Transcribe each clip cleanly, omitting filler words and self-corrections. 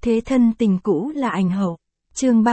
Thế thân tình cũ là ảnh hậu. Chương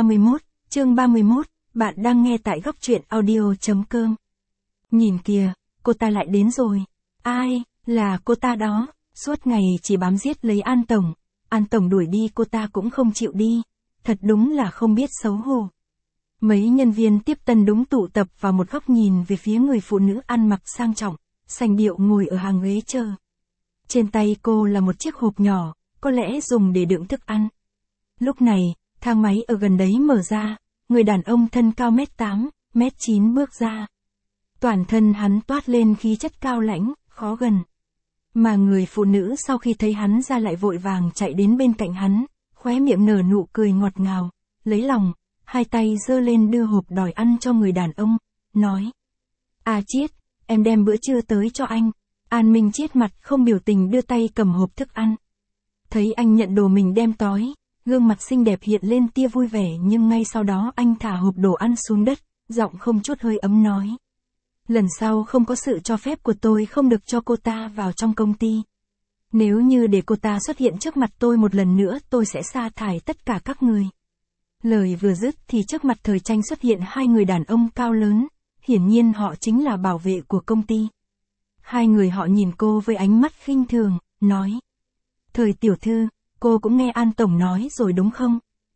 31, bạn đang nghe tại góc truyện audio.com. Nhìn kìa, cô ta lại đến rồi. Ai, là cô ta đó, suốt ngày chỉ bám giết lấy An Tổng. An Tổng đuổi đi cô ta cũng không chịu đi. Thật đúng là không biết xấu hổ. Mấy nhân viên tiếp tân đúng tụ tập vào một góc nhìn về phía người phụ nữ ăn mặc sang trọng, sành điệu ngồi ở hàng ghế chờ. Trên tay cô là một chiếc hộp nhỏ, có lẽ dùng để đựng thức ăn. Lúc này, thang máy ở gần đấy mở ra, người đàn ông thân cao 1m8, 1m9 bước ra. Toàn thân hắn toát lên khí chất cao lãnh, khó gần. Mà người phụ nữ sau khi thấy hắn ra lại vội vàng chạy đến bên cạnh hắn, khóe miệng nở nụ cười ngọt ngào, lấy lòng, hai tay giơ lên đưa hộp đòi ăn cho người đàn ông, nói. À Chiết, em đem bữa trưa tới cho anh. An Minh Chiết mặt không biểu tình đưa tay cầm hộp thức ăn. Thấy anh nhận đồ mình đem tới, gương mặt xinh đẹp hiện lên tia vui vẻ, nhưng ngay sau đó anh thả hộp đồ ăn xuống đất, giọng không chút hơi ấm nói. Lần sau không có sự cho phép của tôi không được cho cô ta vào trong công ty. Nếu như để cô ta xuất hiện trước mặt tôi một lần nữa tôi sẽ sa thải tất cả các người. Lời vừa dứt thì trước mặt Thời Tranh xuất hiện hai người đàn ông cao lớn, hiển nhiên họ chính là bảo vệ của công ty. Hai người họ nhìn cô với ánh mắt khinh thường, nói. Thời tiểu thư, cô cũng nghe An Tổng nói rồi đúng không?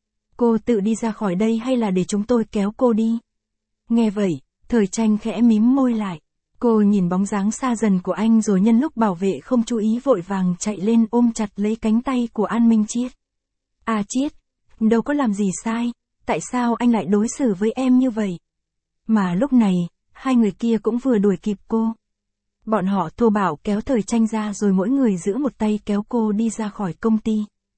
Cô tự đi ra khỏi đây hay là để chúng tôi kéo cô đi? Nghe vậy, Thời Tranh khẽ mím môi lại. Cô nhìn bóng dáng xa dần của anh rồi nhân lúc bảo vệ không chú ý vội vàng chạy lên ôm chặt lấy cánh tay của An Minh Chiết. À Chiết, đâu có làm gì sai, tại sao anh lại đối xử với em như vậy? Mà lúc này, hai người kia cũng vừa đuổi kịp cô. Bọn họ thô bạo kéo Thời Tranh ra rồi mỗi người giữ một tay kéo cô đi ra khỏi công ty.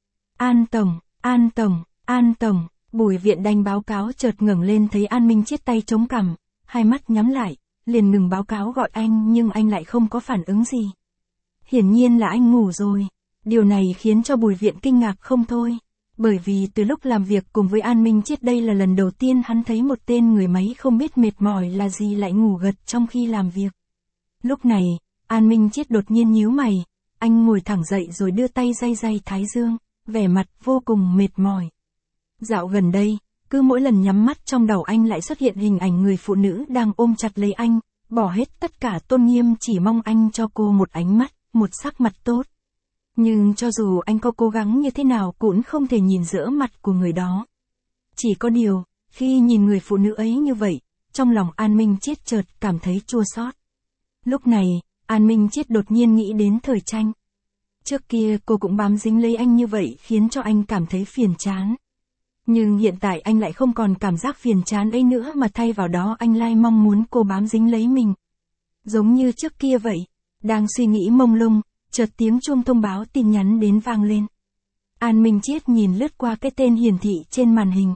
An Tổng, An Tổng, An Tổng, Bùi Viện Đanh báo cáo chợt ngẩng lên thấy An Minh Chiết tay chống cằm, hai mắt nhắm lại, liền ngừng báo cáo gọi anh nhưng anh lại không có phản ứng gì. Hiển nhiên là anh ngủ rồi. Điều này khiến cho Bùi Viện kinh ngạc không thôi. Bởi vì từ lúc làm việc cùng với An Minh Chiết đây là lần đầu tiên hắn thấy một tên người máy không biết mệt mỏi là gì lại ngủ gật trong khi làm việc. Lúc này, An Minh Chiết đột nhiên nhíu mày, anh ngồi thẳng dậy rồi đưa tay day thái dương, vẻ mặt vô cùng mệt mỏi. Dạo gần đây, cứ mỗi lần nhắm mắt trong đầu anh lại xuất hiện hình ảnh người phụ nữ đang ôm chặt lấy anh, bỏ hết tất cả tôn nghiêm chỉ mong anh cho cô một ánh mắt, một sắc mặt tốt. Nhưng cho dù anh có cố gắng như thế nào cũng không thể nhìn rõ mặt của người đó. Chỉ có điều, khi nhìn người phụ nữ ấy như vậy, trong lòng An Minh Chiết chợt cảm thấy chua xót. Lúc này, An Minh Chiết đột nhiên nghĩ đến Thời Tranh. Trước kia cô cũng bám dính lấy anh như vậy khiến cho anh cảm thấy phiền chán. Nhưng hiện tại anh lại không còn cảm giác phiền chán ấy nữa mà thay vào đó anh lại mong muốn cô bám dính lấy mình. Giống như trước kia vậy, đang suy nghĩ mông lung, chợt tiếng chuông thông báo tin nhắn đến vang lên. An Minh Chiết nhìn lướt qua cái tên hiển thị trên màn hình.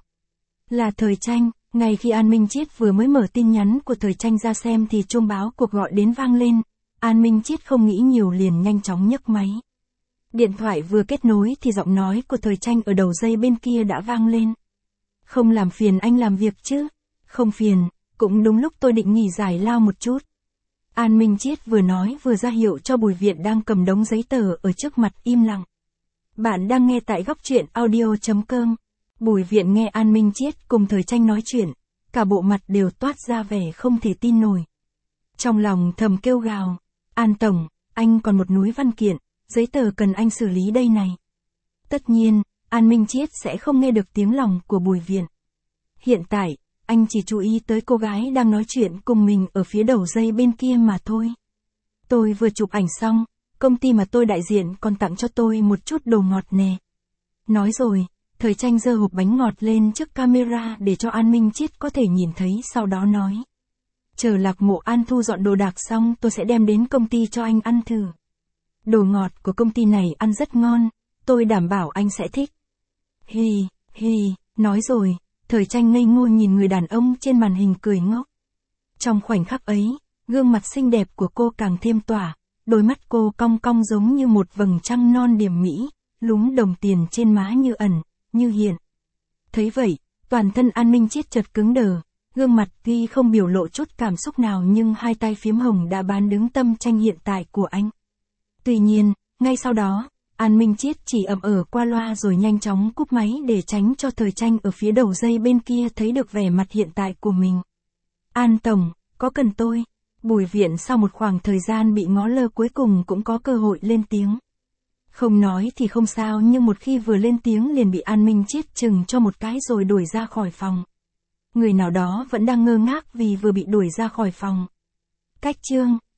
Là Thời Tranh. Ngay khi An Minh Chiết vừa mới mở tin nhắn của Thời Tranh ra xem thì chuông báo cuộc gọi đến vang lên. An Minh Chiết không nghĩ nhiều liền nhanh chóng nhấc máy. Điện thoại vừa kết nối thì giọng nói của Thời Tranh ở đầu dây bên kia đã vang lên. Không làm phiền anh làm việc chứ? Không phiền, cũng đúng lúc tôi định nghỉ giải lao một chút. An Minh Chiết vừa nói vừa ra hiệu cho Bùi Viện đang cầm đống giấy tờ ở trước mặt im lặng. Bạn đang nghe tại góc truyện audio.com. Bùi Viện nghe An Minh Chiết cùng Thời Tranh nói chuyện, cả bộ mặt đều toát ra vẻ không thể tin nổi. Trong lòng thầm kêu gào, An Tổng, anh còn một núi văn kiện, giấy tờ cần anh xử lý đây này. Tất nhiên, An Minh Chiết sẽ không nghe được tiếng lòng của Bùi Viện. Hiện tại, anh chỉ chú ý tới cô gái đang nói chuyện cùng mình ở phía đầu dây bên kia mà thôi. Tôi vừa chụp ảnh xong, công ty mà tôi đại diện còn tặng cho tôi một chút đồ ngọt nè. Nói rồi, Thời Tranh giơ hộp bánh ngọt lên trước camera để cho An Minh Chiết có thể nhìn thấy, sau đó nói. Chờ Lạc Mộ An thu dọn đồ đạc xong tôi sẽ đem đến công ty cho anh ăn thử. Đồ ngọt của công ty này ăn rất ngon, tôi đảm bảo anh sẽ thích. Hi, nói rồi, Thời Tranh ngây ngô nhìn người đàn ông trên màn hình cười ngốc. Trong khoảnh khắc ấy, gương mặt xinh đẹp của cô càng thêm tỏa, đôi mắt cô cong cong giống như một vầng trăng non điểm mỹ, lúm đồng tiền trên má như ẩn, như hiện. Thấy vậy, toàn thân An Minh Chiết chợt cứng đờ, gương mặt tuy không biểu lộ chút cảm xúc nào nhưng hai tay phím hồng đã bán đứng tâm tranh hiện tại của anh. Tuy nhiên, ngay sau đó, An Minh Chiết chỉ ậm qua loa rồi nhanh chóng cúp máy để tránh cho Thời Tranh ở phía đầu dây bên kia thấy được vẻ mặt hiện tại của mình. An Tổng, có cần tôi? Bùi Viện sau một khoảng thời gian bị ngó lơ cuối cùng cũng có cơ hội lên tiếng. Không nói thì không sao, nhưng một khi vừa lên tiếng liền bị An Minh Chiết chừng cho một cái rồi đuổi ra khỏi phòng. Người nào đó vẫn đang ngơ ngác vì vừa bị đuổi ra khỏi phòng. Cách chương